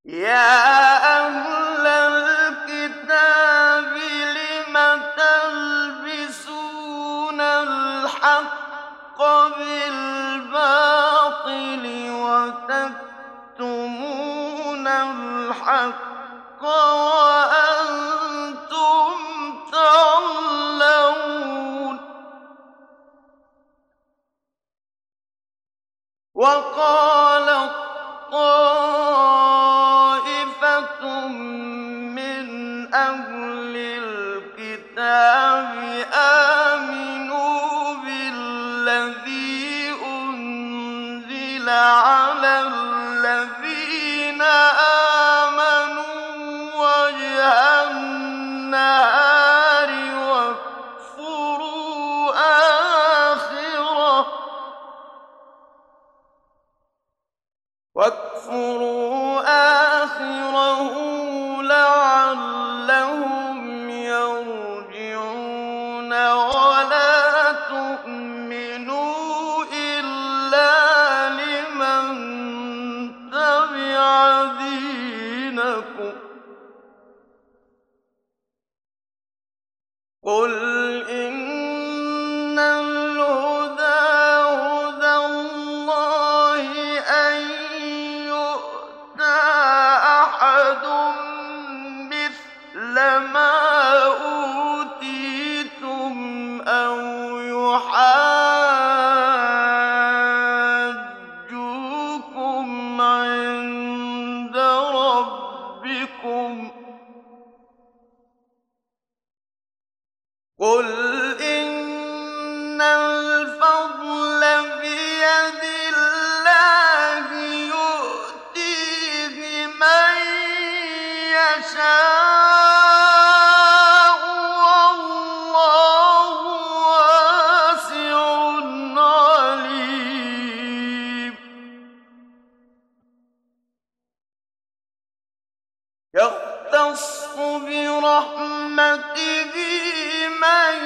يا أهل الكتاب لم تلبسون الحق بالباطل وتكتمون الحق وأنتم تعلمون وقالت طائفة من أهل الكتاب آمنوا بالذي أنزل على الذين آمنوا وجه النهار واكفروا آخره لعلهم يرجعون ولا تؤمنوا إلا لمن تبع دينكم قل إن الهدى هدى الله أن يؤتى أحد مثل ما أوتيتم أو يحاجوكم عند ربكم قل إن الفضل بيد الله يؤتيه من يشاء والله واسع عليم يختص برحمته من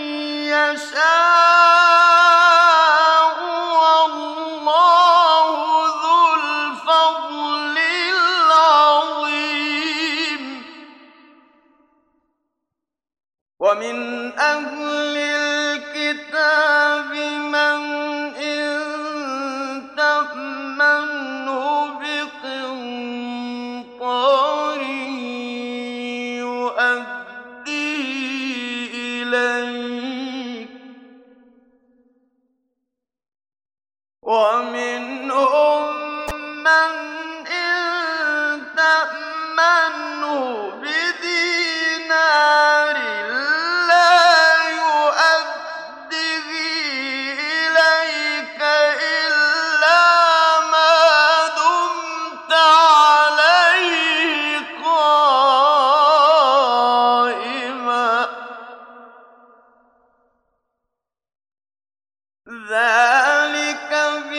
يشاء والله ذو الفضل العظيم ومن أهل الكتاب من إن تأمنه بقنطار يؤديه إليك ومنهم من إن تأمنه بدينار لا يؤديه إليك إلا ما دمت عليه قائما ذلك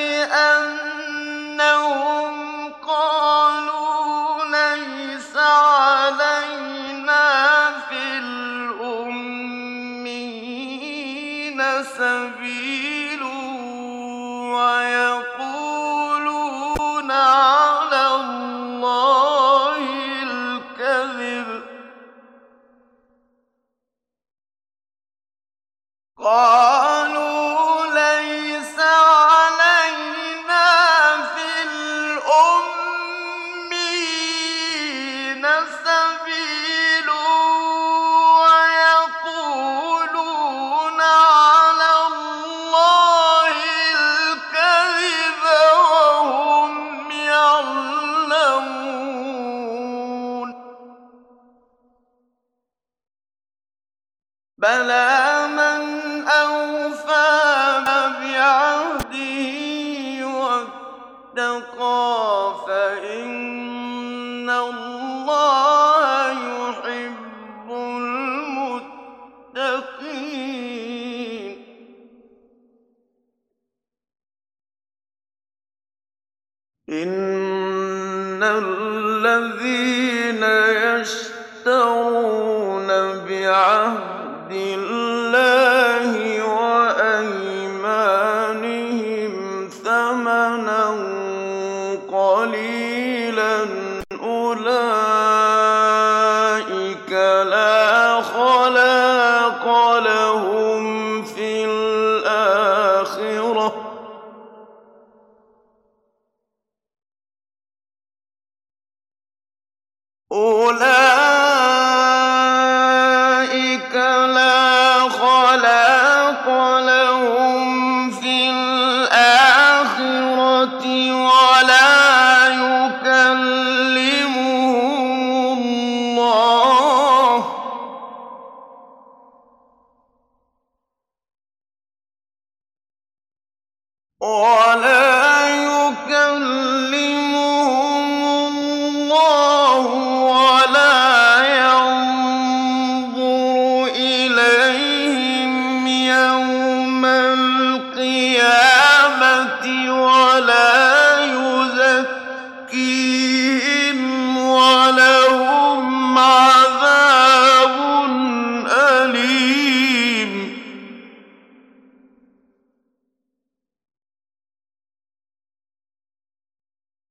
بأنهم قالوا ليس علينا في الأميين سبيل ويقولون على الله الكذب قالوا ليس علينا في الأميين سبيل ويقولون على الله الكذب وهم يعلمون بلى من أوفى بعهده واتقى فإن الله يحب المتقين إن الذين يشترون بعهد الله وأيمانهم ثمنا قليلا